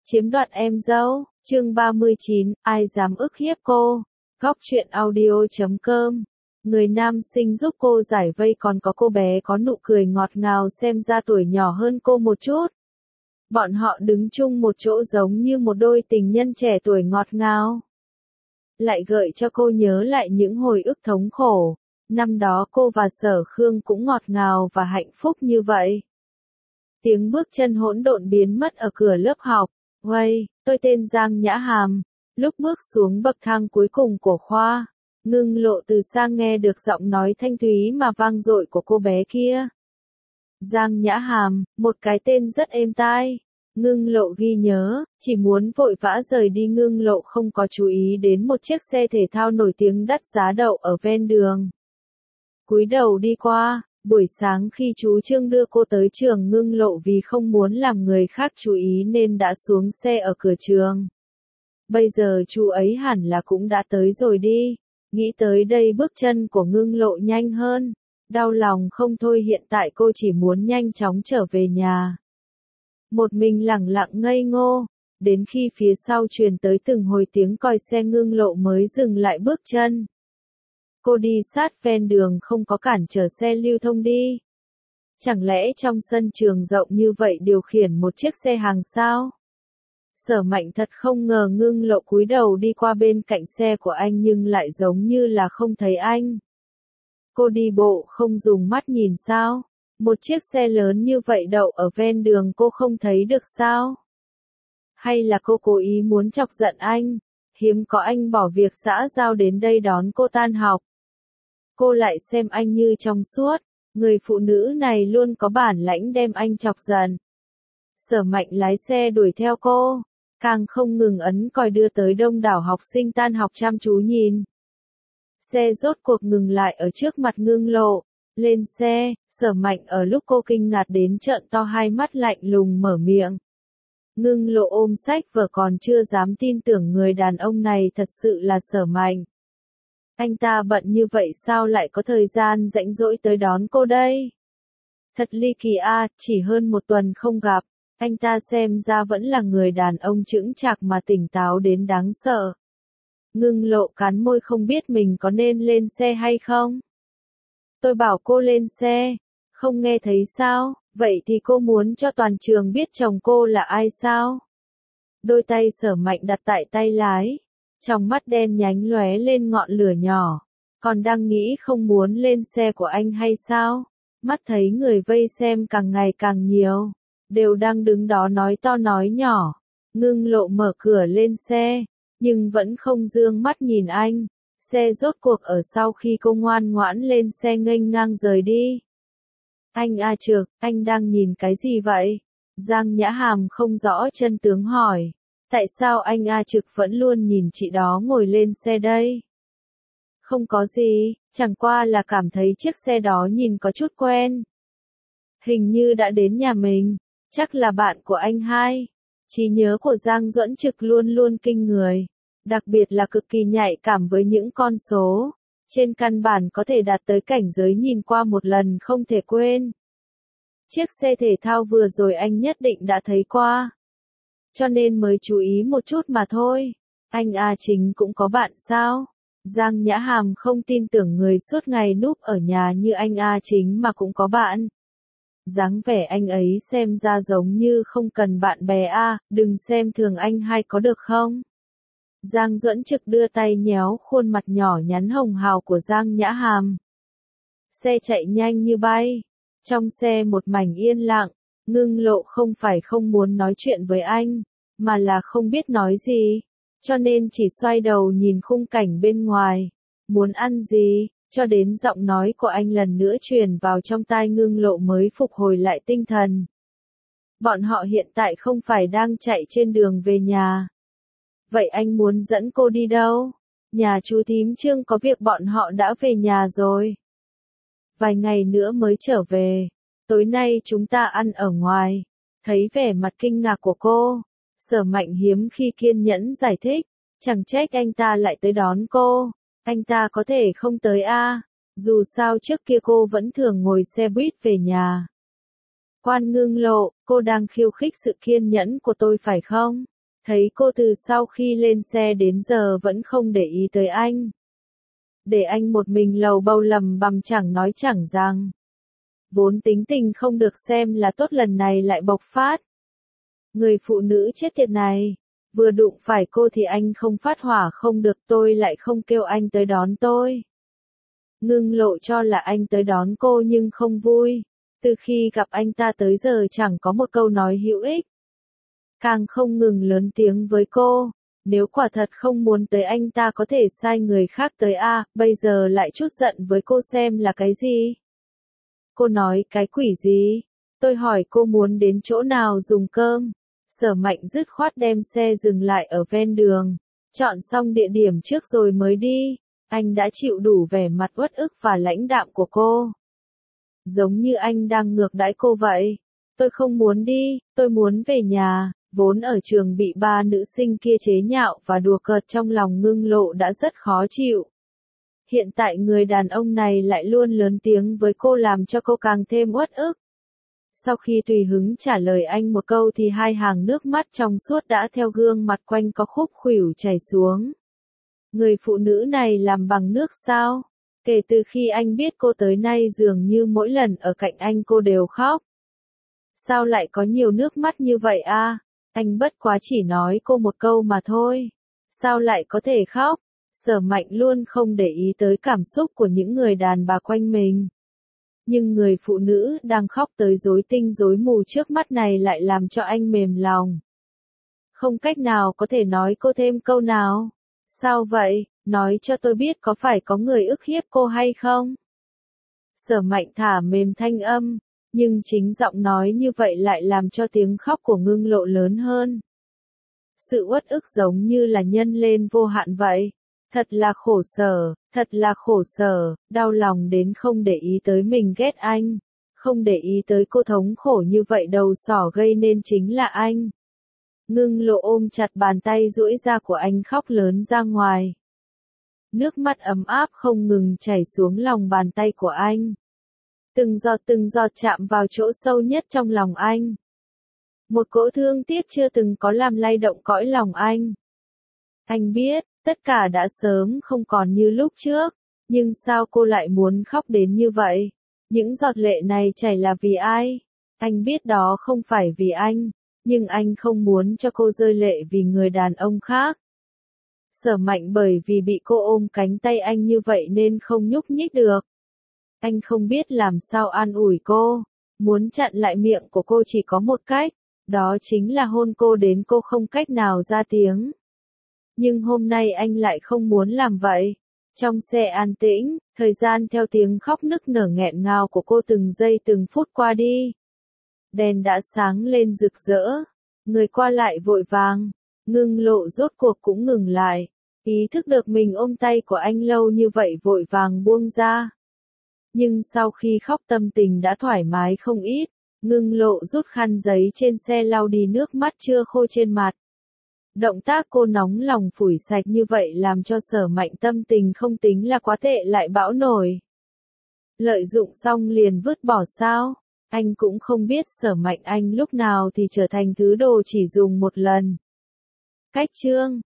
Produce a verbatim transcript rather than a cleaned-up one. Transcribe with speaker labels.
Speaker 1: Chiếm đoạt em dâu, chương ba mươi chín, ai dám ức hiếp cô. Góc truyện audio chấm com. Người nam sinh giúp cô giải vây, còn có cô bé có nụ cười ngọt ngào xem ra tuổi nhỏ hơn cô một chút. Bọn họ đứng chung một chỗ giống như một đôi tình nhân trẻ tuổi ngọt ngào. Lại gợi cho cô nhớ lại những hồi ức thống khổ. Năm đó cô và Sở Khương cũng ngọt ngào và hạnh phúc như vậy. Tiếng bước chân hỗn độn biến mất ở cửa lớp học. Uầy, tôi tên Giang Nhã Hàm. Lúc bước xuống bậc thang cuối cùng của khoa, Ngưng Lộ từ xa nghe được giọng nói thanh thúy mà vang dội của cô bé kia. Giang Nhã Hàm, một cái tên rất êm tai. Ngưng Lộ ghi nhớ, chỉ muốn vội vã rời đi. Ngưng Lộ không có chú ý đến một chiếc xe thể thao nổi tiếng đắt giá đậu ở ven đường. Cúi đầu đi qua. Buổi sáng khi chú Trương đưa cô tới trường, Ngưng Lộ vì không muốn làm người khác chú ý nên đã xuống xe ở cửa trường. Bây giờ chú ấy hẳn là cũng đã tới rồi đi. Nghĩ tới đây bước chân của Ngưng Lộ nhanh hơn. Đau lòng không thôi, hiện tại cô chỉ muốn nhanh chóng trở về nhà. Một mình lẳng lặng ngây ngô. Đến khi phía sau truyền tới từng hồi tiếng còi xe, Ngưng Lộ mới dừng lại bước chân. Cô đi sát ven đường không có cản trở xe lưu thông đi. Chẳng lẽ trong sân trường rộng như vậy điều khiển một chiếc xe hàng sao? Sở Mạnh thật không ngờ Ngưng Lộ cúi đầu đi qua bên cạnh xe của anh nhưng lại giống như là không thấy anh. Cô đi bộ không dùng mắt nhìn sao? Một chiếc xe lớn như vậy đậu ở ven đường cô không thấy được sao? Hay là cô cố ý muốn chọc giận anh? Hiếm có anh bỏ việc xã giao đến đây đón cô tan học. Cô lại xem anh như trong suốt, người phụ nữ này luôn có bản lãnh đem anh chọc giận. Sở Mạnh lái xe đuổi theo cô, càng không ngừng ấn còi đưa tới đông đảo học sinh tan học chăm chú nhìn. Xe rốt cuộc ngừng lại ở trước mặt Ngưng Lộ. Lên xe, Sở Mạnh ở lúc cô kinh ngạc đến trợn to hai mắt, lạnh lùng mở miệng. Ngưng Lộ ôm sách vở còn chưa dám tin tưởng người đàn ông này thật sự là Sở Mạnh. Anh ta bận như vậy sao lại có thời gian rảnh rỗi tới đón cô đây? Thật ly kỳ a, chỉ hơn một tuần không gặp, anh ta xem ra vẫn là người đàn ông chững chạc mà tỉnh táo đến đáng sợ. Ngưng Lộ cắn môi không biết mình có nên lên xe hay không. Tôi bảo cô lên xe, không nghe thấy sao? Vậy thì cô muốn cho toàn trường biết chồng cô là ai sao? Đôi tay Sở Mạnh đặt tại tay lái. Trong mắt đen nhánh lóe lên ngọn lửa nhỏ. Còn đang nghĩ không muốn lên xe của anh hay sao? Mắt thấy người vây xem càng ngày càng nhiều. Đều đang đứng đó nói to nói nhỏ. Ngưng Lộ mở cửa lên xe. Nhưng vẫn không dương mắt nhìn anh. Xe rốt cuộc ở sau khi cô ngoan ngoãn lên xe nghênh ngang rời đi. Anh A Trược, anh đang nhìn cái gì vậy? Giang Nhã Hàm không rõ chân tướng hỏi. Tại sao anh A Trực vẫn luôn nhìn chị đó ngồi lên xe đây? Không có gì, chẳng qua là cảm thấy chiếc xe đó nhìn có chút quen. Hình như đã đến nhà mình, chắc là bạn của anh hai. Trí nhớ của Giang Duẫn Trực luôn luôn kinh người, đặc biệt là cực kỳ nhạy cảm với những con số. Trên căn bản có thể đạt tới cảnh giới nhìn qua một lần không thể quên. Chiếc xe thể thao vừa rồi anh nhất định đã thấy qua. Cho nên mới chú ý một chút mà thôi. Anh A Chính cũng có bạn sao? Giang Nhã Hàm không tin tưởng người suốt ngày núp ở nhà như anh A Chính mà cũng có bạn. Dáng vẻ anh ấy xem ra giống như không cần bạn bè a, đừng xem thường anh hai có được không? Giang Duẫn Trực đưa tay nhéo khuôn mặt nhỏ nhắn hồng hào của Giang Nhã Hàm. Xe chạy nhanh như bay. Trong xe một mảnh yên lặng. Ngưng Lộ không phải không muốn nói chuyện với anh, mà là không biết nói gì, cho nên chỉ xoay đầu nhìn khung cảnh bên ngoài. Muốn ăn gì, cho đến giọng nói của anh lần nữa truyền vào trong tai Ngưng Lộ mới phục hồi lại tinh thần. Bọn họ hiện tại không phải đang chạy trên đường về nhà. Vậy anh muốn dẫn cô đi đâu? Nhà chú thím Trương có việc, bọn họ đã về nhà rồi. Vài ngày nữa mới trở về. Tối nay chúng ta ăn ở ngoài. Thấy vẻ mặt kinh ngạc của cô, Sở Mạnh hiếm khi kiên nhẫn giải thích. Chẳng trách anh ta lại tới đón cô. Anh ta có thể không tới a, dù sao trước kia cô vẫn thường ngồi xe buýt về nhà. Quan Ngưng Lộ, cô đang khiêu khích sự kiên nhẫn của tôi phải không? Thấy cô từ sau khi lên xe đến giờ vẫn không để ý tới anh. Để anh một mình lầu bầu lầm bầm chẳng nói chẳng rằng. Vốn tính tình không được xem là tốt lần này lại bộc phát. Người phụ nữ chết tiệt này. Vừa đụng phải cô thì anh không phát hỏa không được, tôi lại không kêu anh tới đón tôi. Ngưng Lộ cho là anh tới đón cô nhưng không vui. Từ khi gặp anh ta tới giờ chẳng có một câu nói hữu ích. Càng không ngừng lớn tiếng với cô. Nếu quả thật không muốn tới anh ta có thể sai người khác tới a, à, bây giờ lại chút giận với cô xem là cái gì? Cô nói cái quỷ gì? Tôi hỏi cô muốn đến chỗ nào dùng cơm. Sở Mạnh dứt khoát đem xe dừng lại ở ven đường. Chọn xong địa điểm trước rồi mới đi. Anh đã chịu đủ vẻ mặt uất ức và lãnh đạm của cô. Giống như anh đang ngược đãi cô vậy. Tôi không muốn đi, tôi muốn về nhà. Vốn ở trường bị ba nữ sinh kia chế nhạo và đùa cợt trong lòng Ngưng Lộ đã rất khó chịu. Hiện tại người đàn ông này lại luôn lớn tiếng với cô làm cho cô càng thêm uất ức. Sau khi tùy hứng trả lời anh một câu thì hai hàng nước mắt trong suốt đã theo gương mặt quanh có khúc khuỷu chảy xuống. Người phụ nữ này làm bằng nước sao? Kể từ khi anh biết cô tới nay dường như mỗi lần ở cạnh anh cô đều khóc. Sao lại có nhiều nước mắt như vậy a? À? Anh bất quá chỉ nói cô một câu mà thôi. Sao lại có thể khóc? Sở Mạnh luôn không để ý tới cảm xúc của những người đàn bà quanh mình. Nhưng người phụ nữ đang khóc tới rối tinh rối mù trước mắt này lại làm cho anh mềm lòng. Không cách nào có thể nói cô thêm câu nào. Sao vậy? Nói cho tôi biết có phải có người ức hiếp cô hay không? Sở Mạnh thả mềm thanh âm, nhưng chính giọng nói như vậy lại làm cho tiếng khóc của Ngưng Lộ lớn hơn. Sự uất ức giống như là nhân lên vô hạn vậy. Thật là khổ sở, thật là khổ sở, đau lòng đến không để ý tới mình ghét anh. Không để ý tới cô thống khổ như vậy đầu sỏ gây nên chính là anh. Ngưng Lộ ôm chặt bàn tay duỗi ra của anh khóc lớn ra ngoài. Nước mắt ấm áp không ngừng chảy xuống lòng bàn tay của anh. Từng giọt từng giọt chạm vào chỗ sâu nhất trong lòng anh. Một cỗ thương tiếc chưa từng có làm lay động cõi lòng anh. Anh biết, tất cả đã sớm không còn như lúc trước, nhưng sao cô lại muốn khóc đến như vậy? Những giọt lệ này chảy là vì ai? Anh biết đó không phải vì anh, nhưng anh không muốn cho cô rơi lệ vì người đàn ông khác. Sở Mạnh bởi vì bị cô ôm cánh tay anh như vậy nên không nhúc nhích được. Anh không biết làm sao an ủi cô, muốn chặn lại miệng của cô chỉ có một cách, đó chính là hôn cô đến cô không cách nào ra tiếng. Nhưng hôm nay anh lại không muốn làm vậy. Trong xe an tĩnh, thời gian theo tiếng khóc nức nở nghẹn ngào của cô từng giây từng phút qua đi. Đèn đã sáng lên rực rỡ, người qua lại vội vàng, Ngưng Lộ rốt cuộc cũng ngừng lại, ý thức được mình ôm tay của anh lâu như vậy vội vàng buông ra. Nhưng sau khi khóc tâm tình đã thoải mái không ít, Ngưng Lộ rút khăn giấy trên xe lau đi nước mắt chưa khô trên mặt. Động tác cô nóng lòng phủi sạch như vậy làm cho Sở Mạnh tâm tình không tính là quá tệ lại bão nổi. Lợi dụng xong liền vứt bỏ sao? Anh cũng không biết Sở Mạnh anh lúc nào thì trở thành thứ đồ chỉ dùng một lần. Cách chương